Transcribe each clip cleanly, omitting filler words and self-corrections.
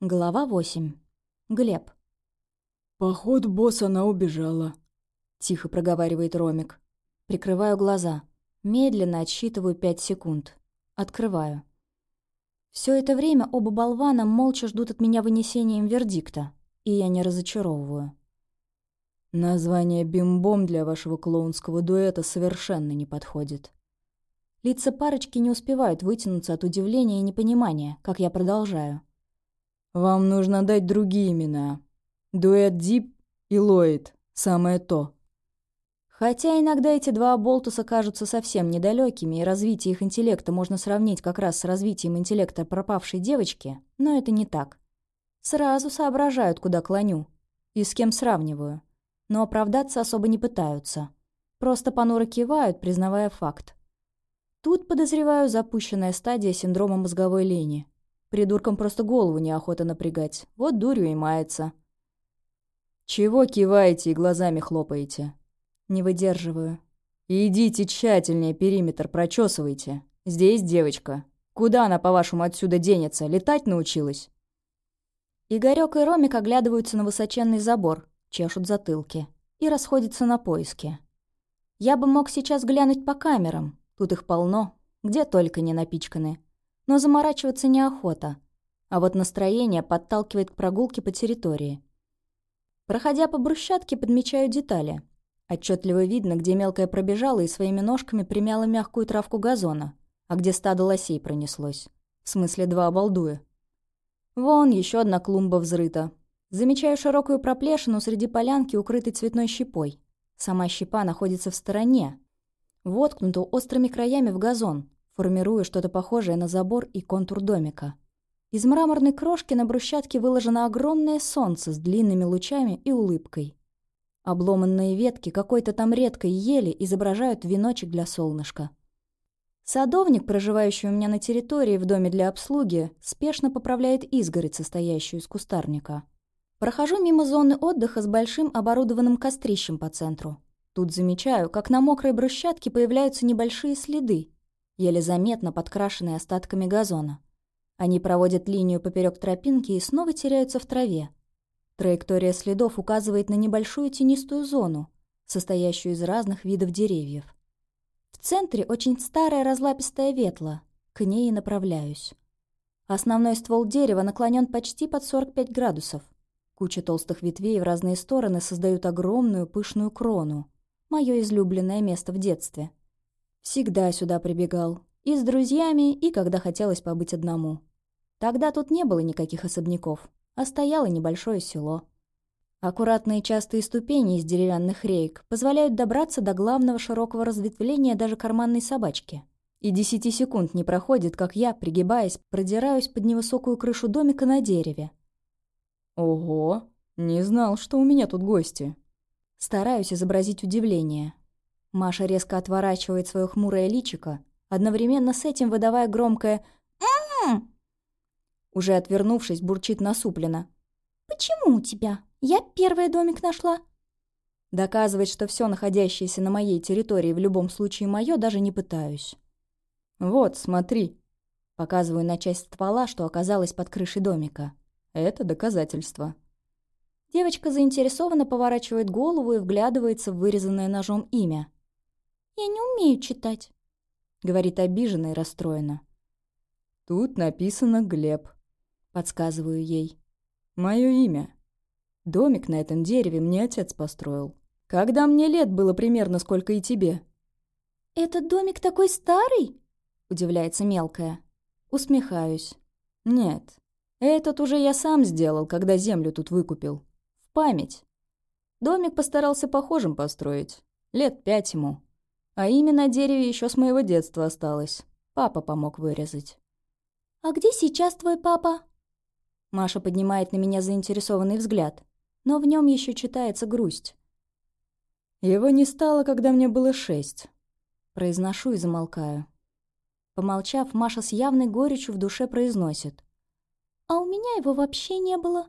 Глава 8. Глеб. «Походу, босс, она убежала», — тихо проговаривает Ромик. Прикрываю глаза. Медленно отсчитываю 5 секунд. Открываю. Все это время оба болвана молча ждут от меня вынесения им вердикта, и я не разочаровываю. «Название «Бим-бом» для вашего клоунского дуэта совершенно не подходит». Лица парочки не успевают вытянуться от удивления и непонимания, как я продолжаю. «Вам нужно дать другие имена. Дуэт Дип и Ллойд. Самое то». Хотя иногда эти два оболтуса кажутся совсем недалекими, и развитие их интеллекта можно сравнить как раз с развитием интеллекта пропавшей девочки, но это не так. Сразу соображают, куда клоню и с кем сравниваю, но оправдаться особо не пытаются. Просто понуро кивают, признавая факт. Тут, подозреваю, запущенная стадия синдрома мозговой лени. Придуркам просто голову неохота напрягать, вот дурью и мается. «Чего киваете и глазами хлопаете?» Не выдерживаю. «Идите тщательнее периметр прочесывайте. Здесь девочка. Куда она, по-вашему, отсюда денется? Летать научилась?» Игорёк и Ромик оглядываются на высоченный забор, чешут затылки и расходятся на поиски. Я бы мог сейчас глянуть по камерам, тут их полно, где только не напичканы. Но заморачиваться неохота, а вот настроение подталкивает к прогулке по территории. Проходя по брусчатке, подмечаю детали. Отчетливо видно, где мелкая пробежала и своими ножками примяла мягкую травку газона, а где стадо лосей пронеслось. В смысле, два обалдуя. Вон еще одна клумба взрыта. Замечаю широкую проплешину среди полянки, укрытой цветной щепой. Сама щепа находится в стороне, воткнута острыми краями в газон, формируя что-то похожее на забор и контур домика. Из мраморной крошки на брусчатке выложено огромное солнце с длинными лучами и улыбкой. Обломанные ветки какой-то там редкой ели изображают веночек для солнышка. Садовник, проживающий у меня на территории в доме для обслуги, спешно поправляет изгородь, состоящую из кустарника. Прохожу мимо зоны отдыха с большим оборудованным кострищем по центру. Тут замечаю, как на мокрой брусчатке появляются небольшие следы, еле заметно подкрашенные остатками газона. Они проводят линию поперек тропинки и снова теряются в траве. Траектория следов указывает на небольшую тенистую зону, состоящую из разных видов деревьев. В центре очень старая разлапистая ветла, к ней и направляюсь. Основной ствол дерева наклонен почти под 45 градусов. Куча толстых ветвей в разные стороны создают огромную пышную крону. Мое излюбленное место в детстве. Всегда сюда прибегал. И с друзьями, и когда хотелось побыть одному. Тогда тут не было никаких особняков, а стояло небольшое село. Аккуратные частые ступени из деревянных реек позволяют добраться до главного широкого разветвления даже карманной собачки. И 10 секунд не проходит, как я, пригибаясь, продираюсь под невысокую крышу домика на дереве. «Ого, не знал, что у меня тут гости». Стараюсь изобразить удивление. Маша резко отворачивает свое хмурое личико, одновременно с этим выдавая громкое «М-м-м». Уже отвернувшись, бурчит насупленно. «Почему у тебя? Я первый домик нашла». Доказывать, что все находящееся на моей территории в любом случае мое, даже не пытаюсь. «Вот, смотри». Показываю на часть ствола, что оказалась под крышей домика. Это доказательство. Девочка заинтересованно поворачивает голову и вглядывается в вырезанное ножом имя. «Я не умею читать», — говорит обиженно и расстроена. «Тут написано Глеб», — подсказываю ей. «Мое имя. Домик на этом дереве мне отец построил. Когда мне лет было примерно сколько и тебе». «Этот домик такой старый?» — удивляется мелкая. Усмехаюсь. «Нет, этот уже я сам сделал, когда землю тут выкупил. В память. Домик постарался похожим построить. Лет 5 ему. А имя на дереве еще с моего детства осталось. Папа помог вырезать». «А где сейчас твой папа?» Маша поднимает на меня заинтересованный взгляд, но в нем еще читается грусть. «Его не стало, когда мне было 6. Произношу и замолкаю. Помолчав, Маша с явной горечью в душе произносит. «А у меня его вообще не было».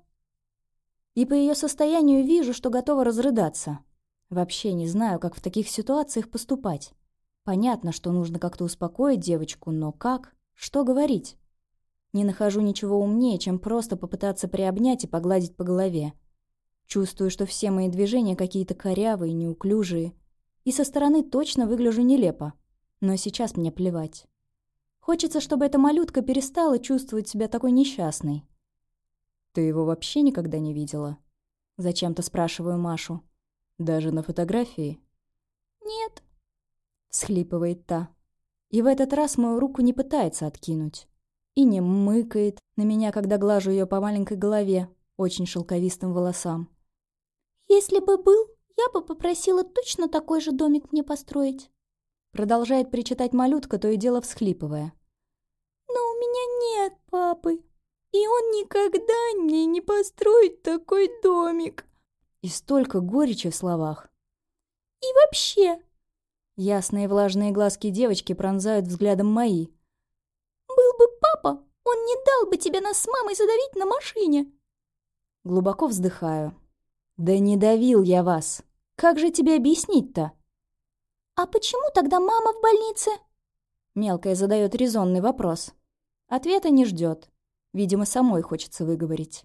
И по ее состоянию вижу, что готова разрыдаться. Вообще не знаю, как в таких ситуациях поступать. Понятно, что нужно как-то успокоить девочку, но как? Что говорить? Не нахожу ничего умнее, чем просто попытаться приобнять и погладить по голове. Чувствую, что все мои движения какие-то корявые, неуклюжие. И со стороны точно выгляжу нелепо. Но сейчас мне плевать. Хочется, чтобы эта малютка перестала чувствовать себя такой несчастной. «Ты его вообще никогда не видела?» Зачем-то спрашиваю Машу. «Даже на фотографии?» «Нет», — всхлипывает та. И в этот раз мою руку не пытается откинуть. И не мыкает на меня, когда глажу ее по маленькой голове, очень шелковистым волосам. «Если бы был, я бы попросила точно такой же домик мне построить», продолжает причитать малютка, то и дело всхлипывая. «Но у меня нет папы, и он никогда мне не построит такой домик». И столько горечи в словах. «И вообще...» Ясные влажные глазки девочки пронзают взглядом мои. «Был бы папа, он не дал бы тебе нас с мамой задавить на машине». Глубоко вздыхаю. «Да не давил я вас. Как же тебе объяснить-то?» «А почему тогда мама в больнице?» Мелкая задает резонный вопрос. Ответа не ждет. Видимо, самой хочется выговорить.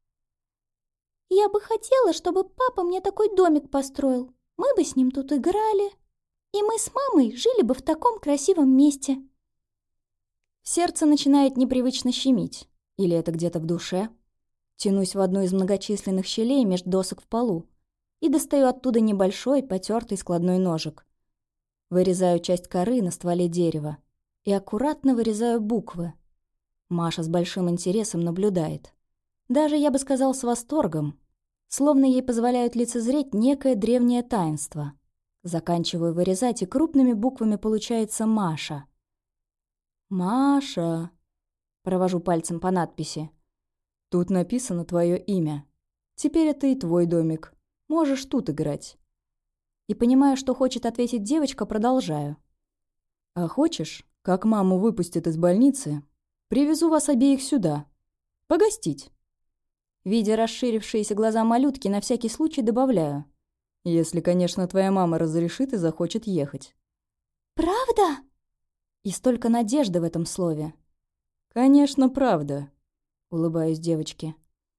«Я бы хотела, чтобы папа мне такой домик построил. Мы бы с ним тут играли. И мы с мамой жили бы в таком красивом месте». Сердце начинает непривычно щемить. Или это где-то в душе. Тянусь в одну из многочисленных щелей между досок в полу и достаю оттуда небольшой, потертый складной ножик. Вырезаю часть коры на стволе дерева и аккуратно вырезаю буквы. Маша с большим интересом наблюдает. Даже, я бы сказал, с восторгом. Словно ей позволяют лицезреть некое древнее таинство. Заканчиваю вырезать, и крупными буквами получается «Маша». «Маша», — провожу пальцем по надписи. «Тут написано твое имя. Теперь это и твой домик. Можешь тут играть». И понимая, что хочет ответить девочка, продолжаю. «А хочешь, как маму выпустят из больницы, привезу вас обеих сюда. Погостить». Видя расширившиеся глаза малютки, на всякий случай добавляю. «Если, конечно, твоя мама разрешит и захочет ехать». «Правда?» И столько надежды в этом слове. «Конечно, правда», — улыбаюсь девочке.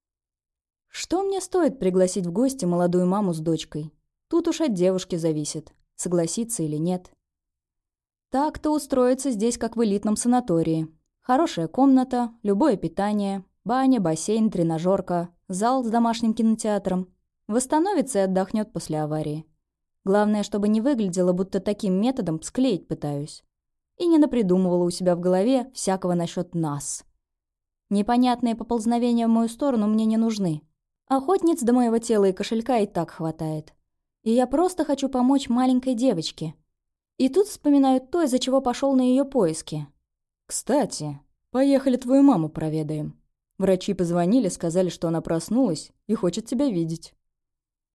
Что мне стоит пригласить в гости молодую маму с дочкой? Тут уж от девушки зависит, согласиться или нет. Так-то устроиться здесь, как в элитном санатории. Хорошая комната, любое питание, баня, бассейн, тренажерка, зал с домашним кинотеатром. Восстановится и отдохнет после аварии. Главное, чтобы не выглядело, будто таким методом склеить пытаюсь. И не напридумывала у себя в голове всякого насчет нас. Непонятные поползновения в мою сторону мне не нужны. Охотниц до моего тела и кошелька и так хватает. И я просто хочу помочь маленькой девочке. И тут вспоминаю то, из-за чего пошел на ее поиски. «Кстати, поехали твою маму проведаем. Врачи позвонили, сказали, что она проснулась и хочет тебя видеть».